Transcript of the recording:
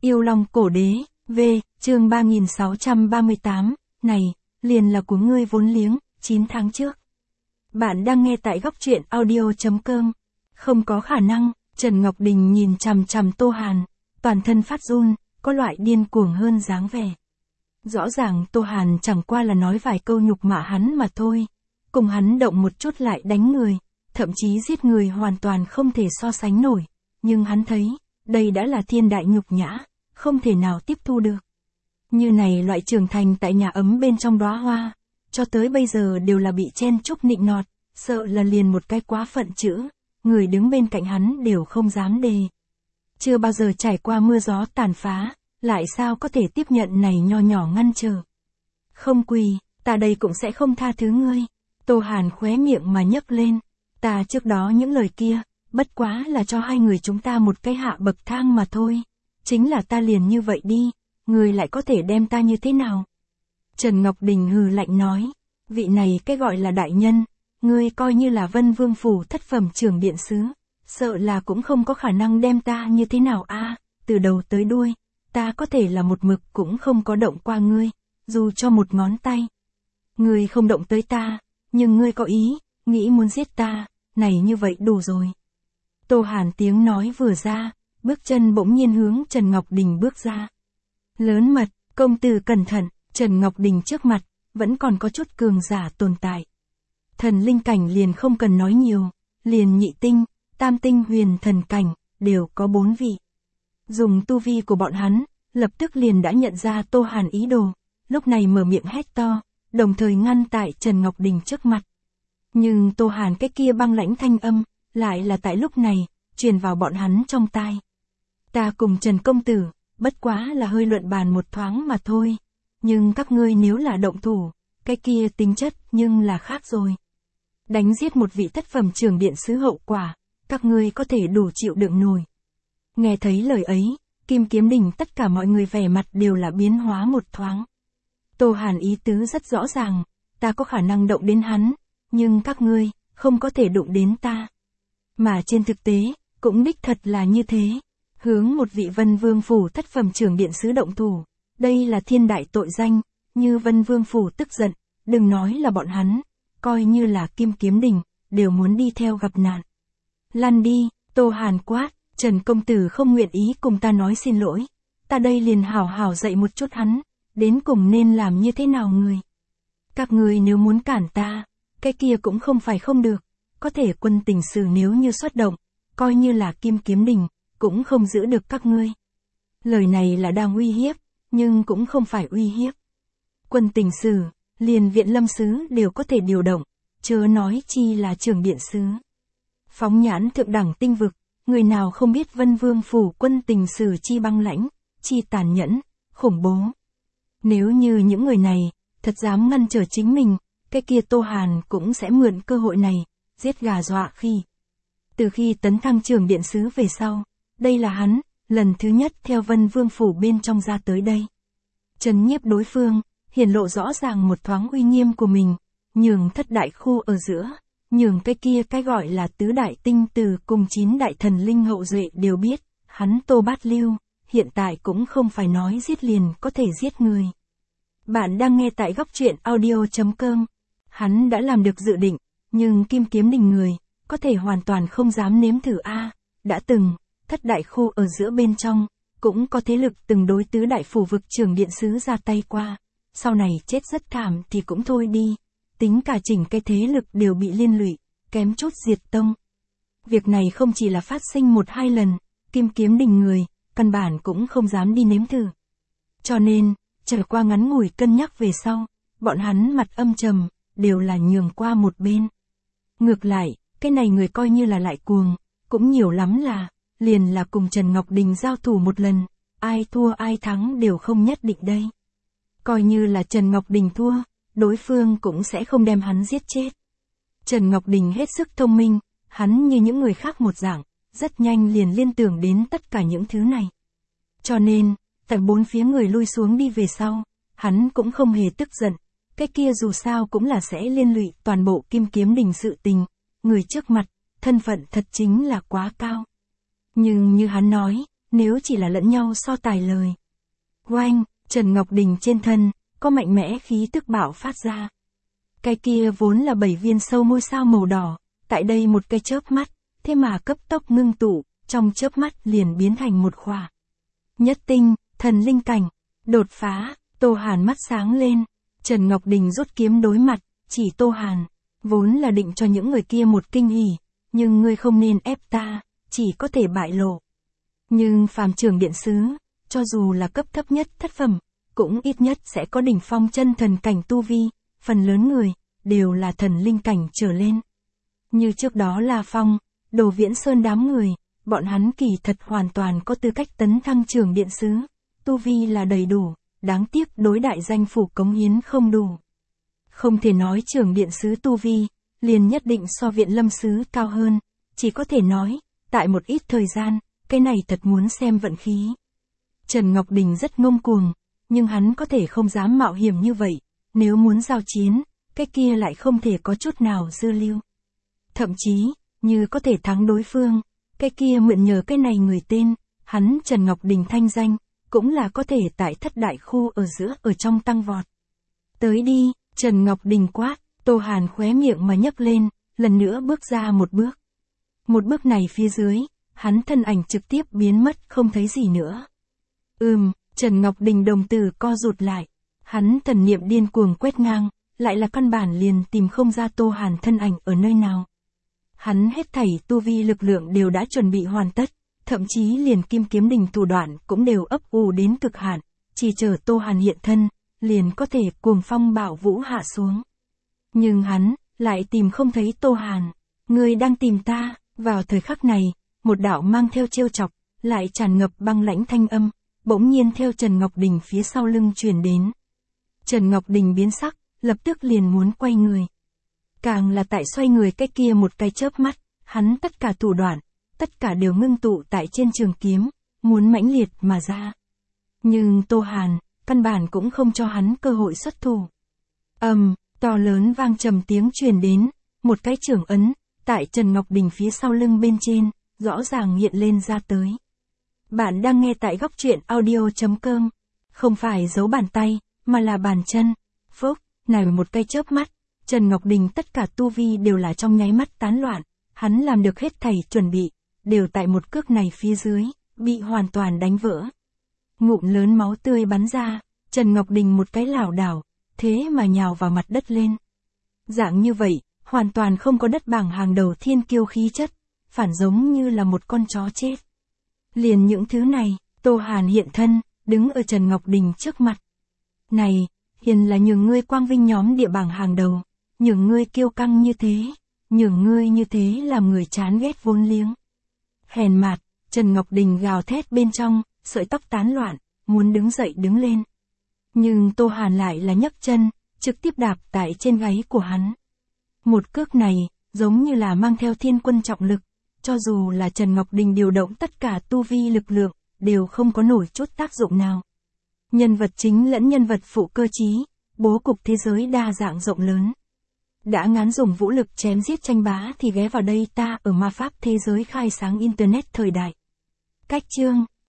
Yêu Long Cổ Đế, V, chương 3638, này, liền là của ngươi vốn liếng, 9 tháng trước. Bạn đang nghe tại góc truyện audio.com. Không có khả năng, Trần Ngọc Đình nhìn chằm chằm Tô Hàn, toàn thân phát run, có loại điên cuồng hơn dáng vẻ. Rõ ràng Tô Hàn chẳng qua là nói vài câu nhục mạ hắn mà thôi, cùng hắn động một chút lại đánh người, thậm chí giết người hoàn toàn không thể so sánh nổi, nhưng hắn thấy, đây đã là thiên đại nhục nhã, không thể nào tiếp thu được. Như này loại trưởng thành tại nhà ấm bên trong đóa hoa, cho tới bây giờ đều là bị chen chúc nịnh nọt, sợ là liền một cái quá phận chữ, người đứng bên cạnh hắn đều không dám đề. Chưa bao giờ trải qua mưa gió tàn phá, lại sao có thể tiếp nhận này nho nhỏ ngăn trở. Không quỳ, ta đây cũng sẽ không tha thứ ngươi. Tô Hàn khóe miệng mà nhấc lên, ta trước đó những lời kia, bất quá là cho hai người chúng ta một cái hạ bậc thang mà thôi. Chính là ta liền như vậy đi, ngươi lại có thể đem ta như thế nào? Trần Ngọc Đình hừ lạnh nói, vị này cái gọi là đại nhân, ngươi coi như là Vân Vương phủ thất phẩm trưởng điện sứ, sợ là cũng không có khả năng đem ta như thế nào a, từ đầu tới đuôi, ta có thể là một mực cũng không có động qua ngươi, dù cho một ngón tay. Ngươi không động tới ta, nhưng ngươi có ý, nghĩ muốn giết ta, này như vậy đủ rồi. Tô Hàn tiếng nói vừa ra, bước chân bỗng nhiên hướng Trần Ngọc Đình bước ra. Lớn mật, công tử cẩn thận, Trần Ngọc Đình trước mặt, vẫn còn có chút cường giả tồn tại. Thần linh cảnh liền không cần nói nhiều, liền nhị tinh, tam tinh huyền thần cảnh, đều có 4 vị. Dùng tu vi của bọn hắn, lập tức liền đã nhận ra Tô Hàn ý đồ, lúc này mở miệng hét to, đồng thời ngăn tại Trần Ngọc Đình trước mặt. Nhưng Tô Hàn cái kia băng lãnh thanh âm, lại là tại lúc này, truyền vào bọn hắn trong tai. Ta cùng Trần công tử, bất quá là hơi luận bàn một thoáng mà thôi, nhưng các ngươi nếu là động thủ, cái kia tính chất nhưng là khác rồi. Đánh giết một vị thất phẩm trưởng điện sứ hậu quả, các ngươi có thể đủ chịu đựng nổi. Nghe thấy lời ấy, Kim Kiếm Đình tất cả mọi người vẻ mặt đều là biến hóa một thoáng. Tô Hàn ý tứ rất rõ ràng, ta có khả năng động đến hắn, nhưng các ngươi, không có thể đụng đến ta. Mà trên thực tế, cũng đích thật là như thế. Hướng một vị Vân Vương phủ thất phẩm trưởng điện sứ động thủ, đây là thiên đại tội danh, như Vân Vương phủ tức giận, đừng nói là bọn hắn, coi như là Kim Kiếm Đình, đều muốn đi theo gặp nạn. Lăn đi, Tô Hàn quát, Trần công tử không nguyện ý cùng ta nói xin lỗi, ta đây liền hảo hảo dạy một chút hắn, đến cùng nên làm như thế nào người. Các người nếu muốn cản ta, cái kia cũng không phải không được, có thể quân tình sử nếu như xuất động, coi như là Kim Kiếm Đình, cũng không giữ được các ngươi. Lời này là đang uy hiếp, nhưng cũng không phải uy hiếp. Quân tình sử, liền viện lâm sứ đều có thể điều động, chớ nói chi là trưởng điện sứ. Phóng nhãn thượng đẳng tinh vực, người nào không biết Vân Vương phủ quân tình sử chi băng lãnh, chi tàn nhẫn, khủng bố. Nếu như những người này, thật dám ngăn trở chính mình, cái kia Tô Hàn cũng sẽ mượn cơ hội này, giết gà dọa khỉ. Từ khi tấn thăng trưởng điện sứ về sau, đây là hắn, lần thứ nhất theo Vân Vương phủ bên trong ra tới đây. Trấn nhiếp đối phương, hiển lộ rõ ràng một thoáng uy nghiêm của mình, nhường thất đại khu ở giữa, nhường cái kia cái gọi là tứ đại tinh từ cùng 9 đại thần linh hậu duệ đều biết, hắn Tô Bát Lưu, hiện tại cũng không phải nói giết liền có thể giết người. Bạn đang nghe tại góc truyện audio.com. Hắn đã làm được dự định, nhưng Kim Kiếm Đình người, có thể hoàn toàn không dám nếm thử a. Đã từng, thất đại khu ở giữa bên trong, cũng có thế lực từng đối tứ đại phủ vực trưởng điện sứ ra tay qua, sau này chết rất thảm thì cũng thôi đi, tính cả chỉnh cái thế lực đều bị liên lụy, kém chút diệt tông. Việc này không chỉ là phát sinh 1-2 lần, Kim Kiếm Đình người, căn bản cũng không dám đi nếm thử. Cho nên, trải qua ngắn ngủi cân nhắc về sau, bọn hắn mặt âm trầm, đều là nhường qua một bên. Ngược lại, cái này người coi như là lại cuồng, cũng nhiều lắm là, liền là cùng Trần Ngọc Đình giao thủ một lần, ai thua ai thắng đều không nhất định đây. Coi như là Trần Ngọc Đình thua, đối phương cũng sẽ không đem hắn giết chết. Trần Ngọc Đình hết sức thông minh, hắn như những người khác một dạng, rất nhanh liền liên tưởng đến tất cả những thứ này. Cho nên, tại 4 phía người lui xuống đi về sau, hắn cũng không hề tức giận, cái kia dù sao cũng là sẽ liên lụy toàn bộ Kim Kiếm Đình sự tình, người trước mặt, thân phận thật chính là quá cao. Nhưng như hắn nói, nếu chỉ là lẫn nhau so tài lời. Oanh, Trần Ngọc Đình trên thân, có mạnh mẽ khí tức bạo phát ra. Cái kia vốn là 7 viên sâu ngôi sao màu đỏ, tại đây một cái chớp mắt, thế mà cấp tốc ngưng tụ, trong chớp mắt liền biến thành một khỏa. Nhất tinh, thần linh cảnh, đột phá, Tô Hàn mắt sáng lên, Trần Ngọc Đình rút kiếm đối mặt, chỉ Tô Hàn, vốn là định cho những người kia một kinh hỉ, nhưng ngươi không nên ép ta, chỉ có thể bại lộ. Nhưng phàm trường điện sứ, cho dù là cấp thấp nhất thất phẩm, cũng ít nhất sẽ có đỉnh phong chân thần cảnh tu vi, phần lớn người, đều là thần linh cảnh trở lên. Như trước đó là Phong, Đồ Viễn Sơn đám người, bọn hắn kỳ thật hoàn toàn có tư cách tấn thăng trường điện sứ, tu vi là đầy đủ, đáng tiếc đối đại danh phủ cống hiến không đủ. Không thể nói trường điện sứ tu vi, liền nhất định so viện lâm sứ cao hơn, chỉ có thể nói, tại một ít thời gian, cái này thật muốn xem vận khí. Trần Ngọc Đình rất ngông cuồng, nhưng hắn có thể không dám mạo hiểm như vậy, nếu muốn giao chiến, cái kia lại không thể có chút nào dư lưu. Thậm chí, như có thể thắng đối phương, cái kia mượn nhờ cái này người tên, hắn Trần Ngọc Đình thanh danh, cũng là có thể tại thất đại khu ở giữa ở trong tăng vọt. Tới đi, Trần Ngọc Đình quát, Tô Hàn khóe miệng mà nhấc lên, lần nữa bước ra một bước. Một bước này phía dưới, hắn thân ảnh trực tiếp biến mất không thấy gì nữa. Trần Ngọc Đình đồng tử co rụt lại, hắn thần niệm điên cuồng quét ngang, lại là căn bản liền tìm không ra Tô Hàn thân ảnh ở nơi nào. Hắn hết thảy tu vi lực lượng đều đã chuẩn bị hoàn tất, thậm chí liền Kim Kiếm Đình thủ đoạn cũng đều ấp ủ đến cực hạn, chỉ chờ Tô Hàn hiện thân, liền có thể cuồng phong bạo vũ hạ xuống. Nhưng hắn, lại tìm không thấy Tô Hàn. Ngươi đang tìm ta, vào thời khắc này, một đạo mang theo trêu chọc, lại tràn ngập băng lãnh thanh âm, bỗng nhiên theo Trần Ngọc Đình phía sau lưng truyền đến. Trần Ngọc Đình biến sắc, lập tức liền muốn quay người. Càng là tại xoay người cái kia một cái chớp mắt, hắn tất cả thủ đoạn, tất cả đều ngưng tụ tại trên trường kiếm, muốn mãnh liệt mà ra. Nhưng Tô Hàn, căn bản cũng không cho hắn cơ hội xuất thủ. To lớn vang trầm tiếng truyền đến, một cái trưởng ấn, tại Trần Ngọc Đình phía sau lưng bên trên, rõ ràng hiện lên ra tới. Bạn đang nghe tại góc truyện audio.com, không phải giấu bàn tay, mà là bàn chân. Phốc, này một cái chớp mắt, Trần Ngọc Đình tất cả tu vi đều là trong nháy mắt tán loạn, hắn làm được hết thảy chuẩn bị, đều tại một cước này phía dưới, bị hoàn toàn đánh vỡ. Ngụm lớn máu tươi bắn ra, Trần Ngọc Đình một cái lảo đảo, thế mà nhào vào mặt đất lên. Dạng như vậy, hoàn toàn không có đất bảng hàng đầu thiên kiêu khí chất, phản giống như là một con chó chết. Liền những thứ này, Tô Hàn hiện thân, đứng ở Trần Ngọc Đình trước mặt. Này, hiền là nhường ngươi quang vinh nhóm địa bảng hàng đầu, nhường ngươi kiêu căng như thế, nhường ngươi như thế làm người chán ghét vốn liếng. Hèn mạt, Trần Ngọc Đình gào thét bên trong, sợi tóc tán loạn, muốn đứng dậy đứng lên. Nhưng Tô Hàn lại là nhấc chân, trực tiếp đạp tại trên gáy của hắn. Một cước này, giống như là mang theo thiên quân trọng lực, cho dù là Trần Ngọc Đình điều động tất cả tu vi lực lượng, đều không có nổi chút tác dụng nào. Nhân vật chính lẫn nhân vật phụ cơ trí, bố cục thế giới đa dạng rộng lớn. Đã ngán dùng vũ lực chém giết tranh bá thì ghé vào đây ta ở ma pháp thế giới khai sáng Internet thời đại. Cách chương